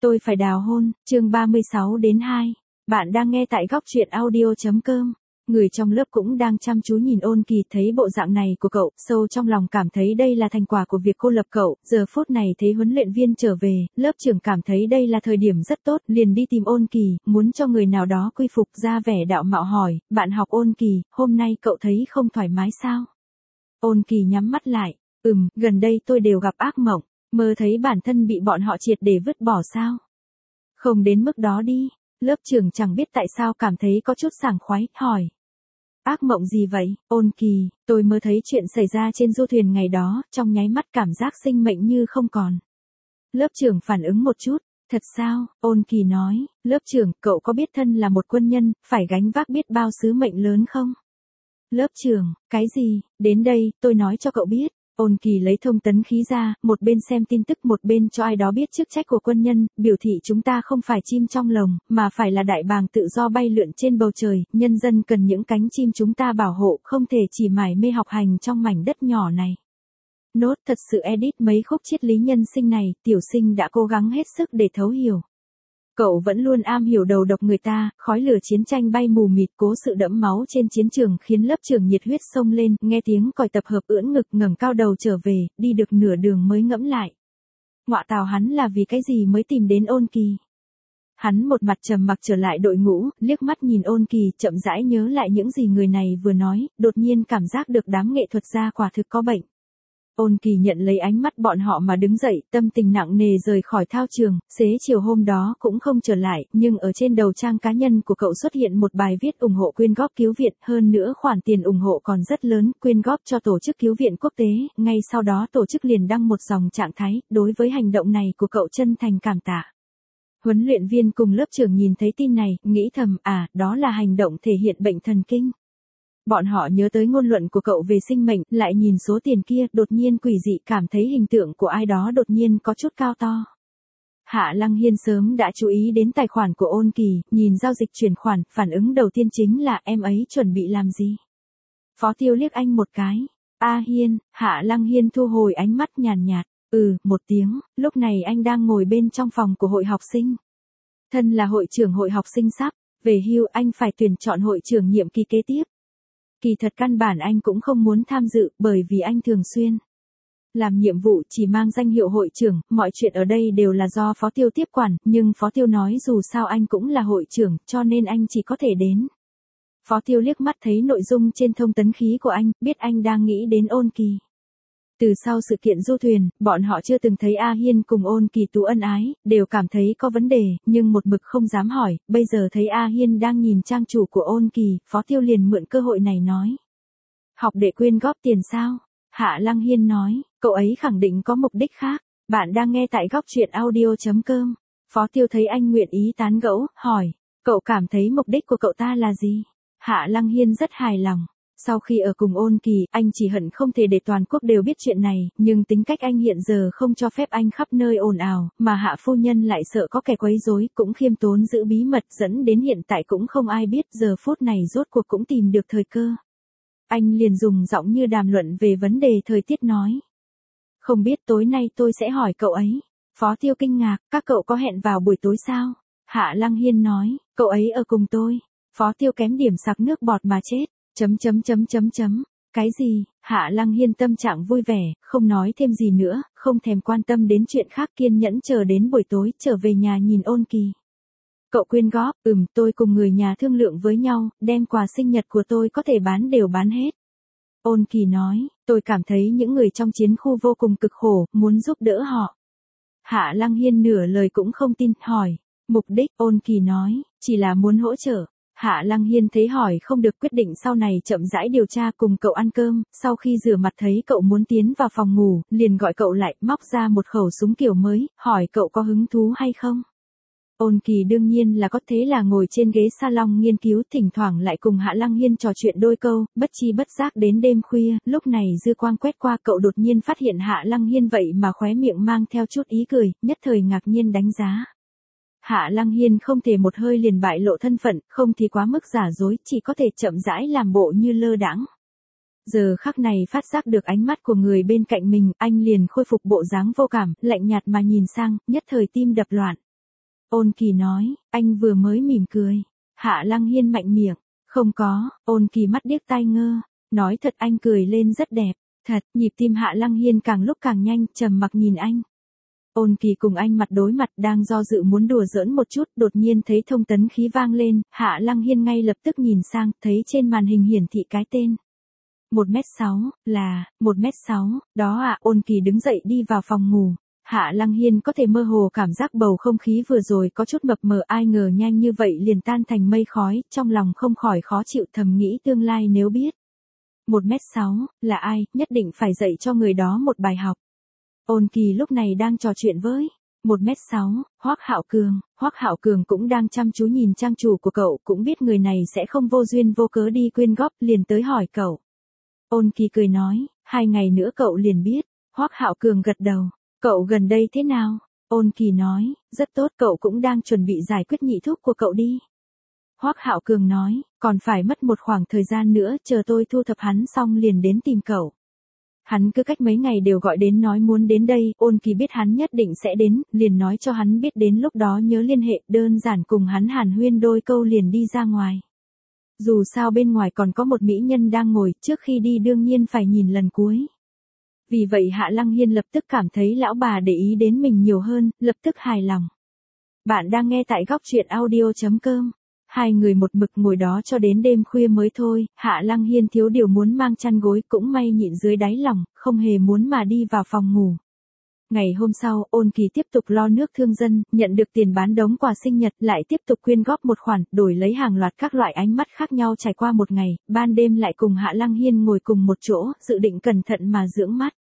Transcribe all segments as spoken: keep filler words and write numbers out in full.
Tôi phải đào hôn, chương ba mươi sáu đến hai. Bạn đang nghe tại góc truyện audio.com. Người trong lớp cũng đang chăm chú nhìn Ôn Kỳ, thấy bộ dạng này của cậu, sâu trong lòng cảm thấy đây là thành quả của việc cô lập cậu. Giờ phút này thấy huấn luyện viên trở về, lớp trưởng cảm thấy đây là thời điểm rất tốt, liền đi tìm Ôn Kỳ, muốn cho người nào đó quy phục, ra vẻ đạo mạo hỏi, bạn học Ôn Kỳ, hôm nay cậu thấy không thoải mái sao? Ôn Kỳ nhắm mắt lại, ừm, gần đây tôi đều gặp ác mộng, mơ thấy bản thân bị bọn họ triệt để vứt bỏ sao? Không đến mức đó đi. Lớp trưởng chẳng biết tại sao cảm thấy có chút sảng khoái, hỏi. Ác mộng gì vậy, Ôn Kỳ, tôi mơ thấy chuyện xảy ra trên du thuyền ngày đó, trong nháy mắt cảm giác sinh mệnh như không còn. Lớp trưởng phản ứng một chút, thật sao, Ôn Kỳ nói, lớp trưởng, cậu có biết thân là một quân nhân, phải gánh vác biết bao sứ mệnh lớn không? Lớp trưởng, cái gì, đến đây, tôi nói cho cậu biết. Ôn Kỳ lấy thông tấn khí ra, một bên xem tin tức một bên cho ai đó biết chức trách của quân nhân, biểu thị chúng ta không phải chim trong lồng, mà phải là đại bàng tự do bay lượn trên bầu trời, nhân dân cần những cánh chim chúng ta bảo hộ, không thể chỉ mải mê học hành trong mảnh đất nhỏ này. Nốt thật sự edit mấy khúc triết lý nhân sinh này, tiểu sinh đã cố gắng hết sức để thấu hiểu. Cậu vẫn luôn am hiểu đầu độc người ta, khói lửa chiến tranh bay mù mịt, cố sự đẫm máu trên chiến trường khiến lớp trưởng nhiệt huyết sông lên, nghe tiếng còi tập hợp ưỡn ngực ngẩng cao đầu trở về, đi được nửa đường mới ngẫm lại. Ngọa tào, hắn là vì cái gì mới tìm đến Ôn Kỳ? Hắn một mặt trầm mặc trở lại đội ngũ, liếc mắt nhìn Ôn Kỳ, chậm rãi nhớ lại những gì người này vừa nói, đột nhiên cảm giác được đám nghệ thuật gia quả thực có bệnh. Ôn Kỳ nhận lấy ánh mắt bọn họ mà đứng dậy, tâm tình nặng nề rời khỏi thao trường, xế chiều hôm đó cũng không trở lại, nhưng ở trên đầu trang cá nhân của cậu xuất hiện một bài viết ủng hộ quyên góp cứu viện, hơn nữa khoản tiền ủng hộ còn rất lớn, quyên góp cho tổ chức cứu viện quốc tế, ngay sau đó tổ chức liền đăng một dòng trạng thái, đối với hành động này của cậu chân thành cảm tạ. Huấn luyện viên cùng lớp trưởng nhìn thấy tin này, nghĩ thầm, à, đó là hành động thể hiện bệnh thần kinh. Bọn họ nhớ tới ngôn luận của cậu về sinh mệnh, lại nhìn số tiền kia, đột nhiên quỷ dị cảm thấy hình tượng của ai đó đột nhiên có chút cao to. Hạ Lăng Hiên sớm đã chú ý đến tài khoản của Ôn Kỳ, nhìn giao dịch chuyển khoản, phản ứng đầu tiên chính là em ấy chuẩn bị làm gì. Phó Tiêu liếc anh một cái. A Hiên, Hạ Lăng Hiên thu hồi ánh mắt nhàn nhạt, ừ, một tiếng, lúc này anh đang ngồi bên trong phòng của hội học sinh. Thân là hội trưởng hội học sinh sắp về hưu, anh phải tuyển chọn hội trưởng nhiệm kỳ kế tiếp. Kỳ thật căn bản anh cũng không muốn tham dự, bởi vì anh thường xuyên làm nhiệm vụ chỉ mang danh hiệu hội trưởng, mọi chuyện ở đây đều là do Phó Tiêu tiếp quản, nhưng Phó Tiêu nói dù sao anh cũng là hội trưởng, cho nên anh chỉ có thể đến. Phó Tiêu liếc mắt thấy nội dung trên thông tấn khí của anh, biết anh đang nghĩ đến Ôn Kỳ. Từ sau sự kiện du thuyền, bọn họ chưa từng thấy A Hiên cùng Ôn Kỳ tú ân ái, đều cảm thấy có vấn đề, nhưng một mực không dám hỏi, bây giờ thấy A Hiên đang nhìn trang chủ của Ôn Kỳ, Phó Tiêu liền mượn cơ hội này nói. Học để quyên góp tiền sao? Hạ Lăng Hiên nói, cậu ấy khẳng định có mục đích khác. Bạn đang nghe tại góc truyện audio.com. Phó Tiêu thấy anh nguyện ý tán gẫu, hỏi, cậu cảm thấy mục đích của cậu ta là gì? Hạ Lăng Hiên rất hài lòng. Sau khi ở cùng Ôn Kỳ, anh chỉ hận không thể để toàn quốc đều biết chuyện này, nhưng tính cách anh hiện giờ không cho phép anh khắp nơi ồn ào, mà Hạ phu nhân lại sợ có kẻ quấy rối, cũng khiêm tốn giữ bí mật, dẫn đến hiện tại cũng không ai biết, giờ phút này rốt cuộc cũng tìm được thời cơ. Anh liền dùng giọng như đàm luận về vấn đề thời tiết nói. Không biết tối nay tôi sẽ hỏi cậu ấy. Phó Tiêu kinh ngạc, các cậu có hẹn vào buổi tối sao? Hạ Lăng Hiên nói, cậu ấy ở cùng tôi. Phó Tiêu kém điểm sặc nước bọt mà chết. Chấm chấm chấm chấm chấm. Cái gì? Hạ Lăng Hiên tâm trạng vui vẻ, không nói thêm gì nữa, không thèm quan tâm đến chuyện khác, kiên nhẫn chờ đến buổi tối, trở về nhà nhìn Ôn Kỳ. Cậu quyên góp, ừm, tôi cùng người nhà thương lượng với nhau, đem quà sinh nhật của tôi có thể bán đều bán hết. Ôn Kỳ nói, tôi cảm thấy những người trong chiến khu vô cùng cực khổ, muốn giúp đỡ họ. Hạ Lăng Hiên nửa lời cũng không tin, hỏi, mục đích, Ôn Kỳ nói, chỉ là muốn hỗ trợ. Hạ Lăng Hiên thấy hỏi không được, quyết định sau này chậm rãi điều tra, cùng cậu ăn cơm, sau khi rửa mặt thấy cậu muốn tiến vào phòng ngủ, liền gọi cậu lại, móc ra một khẩu súng kiểu mới, hỏi cậu có hứng thú hay không. Ôn Kỳ đương nhiên là có, thế là ngồi trên ghế salon nghiên cứu, thỉnh thoảng lại cùng Hạ Lăng Hiên trò chuyện đôi câu, bất chi bất giác đến đêm khuya, lúc này dư quang quét qua, cậu đột nhiên phát hiện Hạ Lăng Hiên vậy mà khóe miệng mang theo chút ý cười, nhất thời ngạc nhiên đánh giá. Hạ Lăng Hiên không thể một hơi liền bại lộ thân phận, không thì quá mức giả dối, chỉ có thể chậm rãi làm bộ như lơ đãng. Giờ khắc này phát giác được ánh mắt của người bên cạnh mình, anh liền khôi phục bộ dáng vô cảm, lạnh nhạt mà nhìn sang, nhất thời tim đập loạn. Ôn Kỳ nói, anh vừa mới mỉm cười. Hạ Lăng Hiên mạnh miệng, không có. Ôn Kỳ mắt điếc tai ngơ, nói thật anh cười lên rất đẹp. Thật, nhịp tim Hạ Lăng Hiên càng lúc càng nhanh, trầm mặc nhìn anh. Ôn Kỳ cùng anh mặt đối mặt đang do dự muốn đùa giỡn một chút, đột nhiên thấy thông tấn khí vang lên, Hạ Lăng Hiên ngay lập tức nhìn sang, thấy trên màn hình hiển thị cái tên. một mét sáu, là, một mét sáu, đó à. Ôn Kỳ đứng dậy đi vào phòng ngủ. Hạ Lăng Hiên có thể mơ hồ cảm giác bầu không khí vừa rồi có chút mập mờ, ai ngờ nhanh như vậy liền tan thành mây khói, trong lòng không khỏi khó chịu, thầm nghĩ tương lai nếu biết. một mét sáu, là ai, nhất định phải dạy cho người đó một bài học. Ôn Kỳ lúc này đang trò chuyện với một mét sáu, Hoắc Hạo Cường. Hoắc Hạo Cường cũng đang chăm chú nhìn trang chủ của cậu, cũng biết người này sẽ không vô duyên vô cớ đi quyên góp, liền tới hỏi cậu. Ôn Kỳ cười nói, hai ngày nữa cậu liền biết. Hoắc Hạo Cường gật đầu, cậu gần đây thế nào? Ôn Kỳ nói, rất tốt, cậu cũng đang chuẩn bị giải quyết nhị thúc của cậu đi. Hoắc Hạo Cường nói, còn phải mất một khoảng thời gian nữa, chờ tôi thu thập hắn xong liền đến tìm cậu. Hắn cứ cách mấy ngày đều gọi đến nói muốn đến đây, Ôn Kỳ biết hắn nhất định sẽ đến, liền nói cho hắn biết đến lúc đó nhớ liên hệ, đơn giản cùng hắn hàn huyên đôi câu liền đi ra ngoài. Dù sao bên ngoài còn có một mỹ nhân đang ngồi, trước khi đi đương nhiên phải nhìn lần cuối. Vì vậy Hạ Lăng Hiên lập tức cảm thấy lão bà để ý đến mình nhiều hơn, lập tức hài lòng. Bạn đang nghe tại góc truyện audio chấm com. Hai người một mực ngồi đó cho đến đêm khuya mới thôi, Hạ Lăng Hiên thiếu điều muốn mang chăn gối, cũng may nhịn dưới đáy lòng, không hề muốn mà đi vào phòng ngủ. Ngày hôm sau, Ôn Kỳ tiếp tục lo nước thương dân, nhận được tiền bán đống quà sinh nhật, lại tiếp tục quyên góp một khoản, đổi lấy hàng loạt các loại ánh mắt khác nhau. Trải qua một ngày, ban đêm lại cùng Hạ Lăng Hiên ngồi cùng một chỗ, dự định cẩn thận mà dưỡng mắt.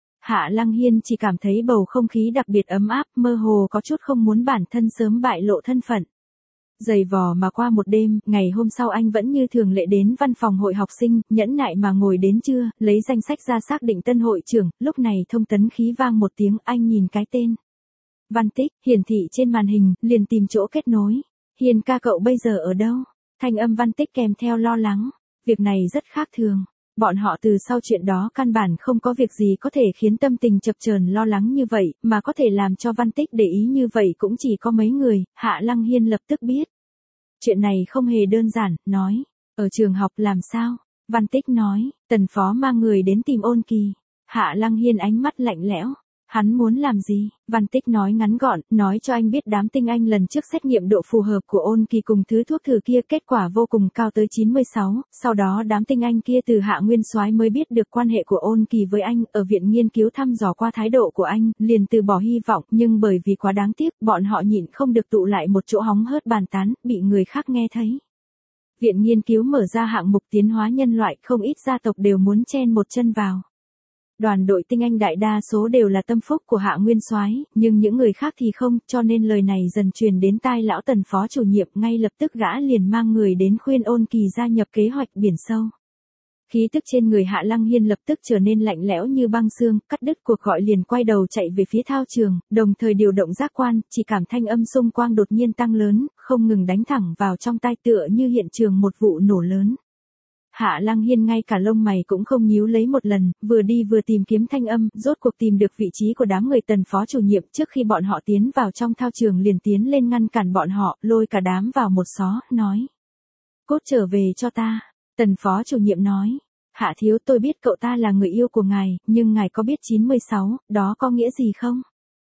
Hạ Lăng Hiên chỉ cảm thấy bầu không khí đặc biệt ấm áp, mơ hồ có chút không muốn bản thân sớm bại lộ thân phận. Dày vò mà qua một đêm, ngày hôm sau anh vẫn như thường lệ đến văn phòng hội học sinh, nhẫn nại mà ngồi đến trưa, lấy danh sách ra xác định tân hội trưởng, lúc này thông tấn khí vang một tiếng, anh nhìn cái tên. Văn Tích, hiển thị trên màn hình, liền tìm chỗ kết nối. Hiền ca cậu bây giờ ở đâu? Thanh âm Văn Tích kèm theo lo lắng. Việc này rất khác thường. Bọn họ từ sau chuyện đó căn bản không có việc gì có thể khiến tâm tình chập chờn lo lắng như vậy, mà có thể làm cho Văn Tích để ý như vậy cũng chỉ có mấy người. Hạ Lăng Hiên lập tức biết. Chuyện này không hề đơn giản, nói. Ở trường học làm sao? Văn Tích nói, Tần phó mang người đến tìm Ôn Kỳ. Hạ Lăng Hiên ánh mắt lạnh lẽo. Hắn muốn làm gì? Văn Tích nói ngắn gọn, nói cho anh biết đám tinh anh lần trước xét nghiệm độ phù hợp của Ôn Kỳ cùng thứ thuốc thử kia kết quả vô cùng cao tới chín mươi sáu, sau đó đám tinh anh kia từ Hạ Nguyên Soái mới biết được quan hệ của Ôn Kỳ với anh, ở viện nghiên cứu thăm dò qua thái độ của anh, liền từ bỏ hy vọng, nhưng bởi vì quá đáng tiếc, bọn họ nhịn không được tụ lại một chỗ hóng hớt bàn tán, bị người khác nghe thấy. Viện nghiên cứu mở ra hạng mục tiến hóa nhân loại, không ít gia tộc đều muốn chen một chân vào. Đoàn đội tinh anh đại đa số đều là tâm phúc của Hạ Nguyên Soái, nhưng những người khác thì không, cho nên lời này dần truyền đến tai lão Tần phó chủ nhiệm, ngay lập tức gã liền mang người đến khuyên Ôn Kỳ gia nhập kế hoạch biển sâu. Khí tức trên người Hạ Lăng Hiên lập tức trở nên lạnh lẽo như băng xương, cắt đứt cuộc gọi liền quay đầu chạy về phía thao trường, đồng thời điều động giác quan, chỉ cảm thanh âm xung quanh đột nhiên tăng lớn, không ngừng đánh thẳng vào trong tai, tựa như hiện trường một vụ nổ lớn. Hạ Lăng Hiên ngay cả lông mày cũng không nhíu lấy một lần, vừa đi vừa tìm kiếm thanh âm, rốt cuộc tìm được vị trí của đám người Tần phó chủ nhiệm, trước khi bọn họ tiến vào trong thao trường liền tiến lên ngăn cản bọn họ, lôi cả đám vào một xó, nói. Cốt trở về cho ta. Tần phó chủ nhiệm nói. Hạ thiếu, tôi biết cậu ta là người yêu của ngài, nhưng ngài có biết chín mươi sáu, đó có nghĩa gì không?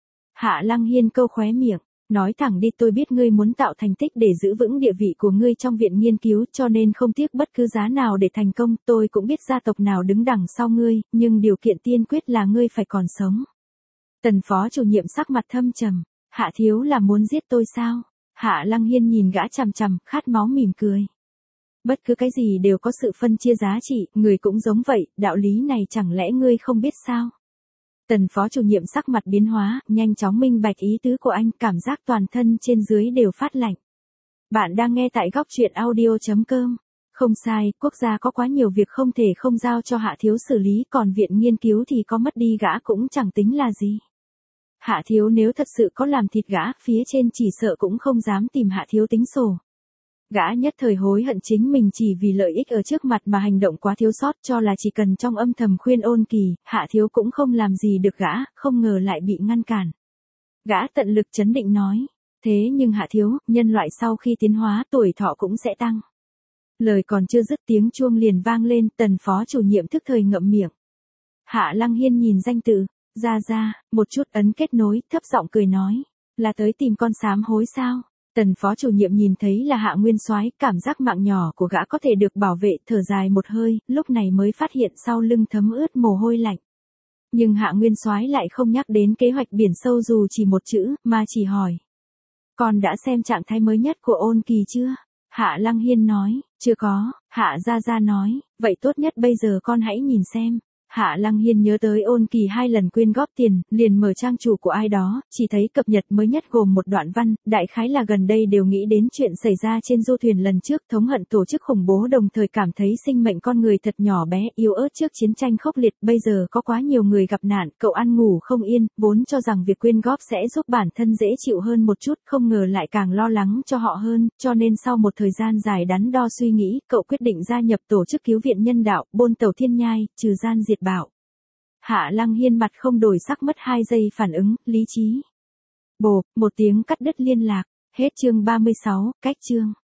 Hạ Lăng Hiên câu khóe miệng. Nói thẳng đi, tôi biết ngươi muốn tạo thành tích để giữ vững địa vị của ngươi trong viện nghiên cứu, cho nên không tiếc bất cứ giá nào để thành công, tôi cũng biết gia tộc nào đứng đằng sau ngươi, nhưng điều kiện tiên quyết là ngươi phải còn sống. Tần phó chủ nhiệm sắc mặt thâm trầm, Hạ thiếu là muốn giết tôi sao? Hạ Lăng Hiên nhìn gã chằm chằm, khát máu mỉm cười. Bất cứ cái gì đều có sự phân chia giá trị, người cũng giống vậy, đạo lý này chẳng lẽ ngươi không biết sao? Tần phó chủ nhiệm sắc mặt biến hóa, nhanh chóng minh bạch ý tứ của anh, cảm giác toàn thân trên dưới đều phát lạnh. Bạn đang nghe tại góc truyện audio chấm com. Không sai, quốc gia có quá nhiều việc không thể không giao cho Hạ thiếu xử lý, còn viện nghiên cứu thì có mất đi gã cũng chẳng tính là gì. Hạ thiếu nếu thật sự có làm thịt gã, phía trên chỉ sợ cũng không dám tìm Hạ thiếu tính sổ. Gã nhất thời hối hận chính mình chỉ vì lợi ích ở trước mặt mà hành động quá thiếu sót, cho là chỉ cần trong âm thầm khuyên Ôn Kỳ, Hạ thiếu cũng không làm gì được gã, không ngờ lại bị ngăn cản. Gã tận lực trấn định nói, Thế nhưng Hạ thiếu, nhân loại sau khi tiến hóa tuổi thọ cũng sẽ tăng. Lời còn chưa dứt tiếng chuông liền vang lên, Tần phó chủ nhiệm thức thời ngậm miệng. Hạ Lăng Hiên nhìn danh tự, ra ra, một chút ấn kết nối, thấp giọng cười nói, là tới tìm con sám hối sao? Tần phó chủ nhiệm nhìn thấy là Hạ Nguyên Soái, cảm giác mạng nhỏ của gã có thể được bảo vệ, thở dài một hơi, lúc này mới phát hiện sau lưng thấm ướt mồ hôi lạnh. Nhưng Hạ Nguyên Soái lại không nhắc đến kế hoạch biển sâu dù chỉ một chữ, mà chỉ hỏi. Con đã xem trạng thái mới nhất của Ôn Kỳ chưa? Hạ Lăng Hiên nói, chưa có. Hạ Gia Gia nói, vậy tốt nhất bây giờ con hãy nhìn xem. Hạ Lăng Hiên nhớ tới Ôn Kỳ hai lần quyên góp tiền, liền mở trang chủ của ai đó, chỉ thấy cập nhật mới nhất gồm một đoạn văn, đại khái là gần đây đều nghĩ đến chuyện xảy ra trên du thuyền lần trước, thống hận tổ chức khủng bố đồng thời cảm thấy sinh mệnh con người thật nhỏ bé, yếu ớt trước chiến tranh khốc liệt, bây giờ có quá nhiều người gặp nạn, cậu ăn ngủ không yên, vốn cho rằng việc quyên góp sẽ giúp bản thân dễ chịu hơn một chút, không ngờ lại càng lo lắng cho họ hơn, cho nên sau một thời gian dài đắn đo suy nghĩ, cậu quyết định gia nhập tổ chức cứu viện nhân đạo, Bôn Tàu Thiên Nhai, trừ gian diệt bạo. Hạ Lăng Hiên mặt không đổi sắc mất hai giây phản ứng, lý trí. Bộp, một tiếng cắt đứt liên lạc, hết chương ba mươi sáu, cách chương.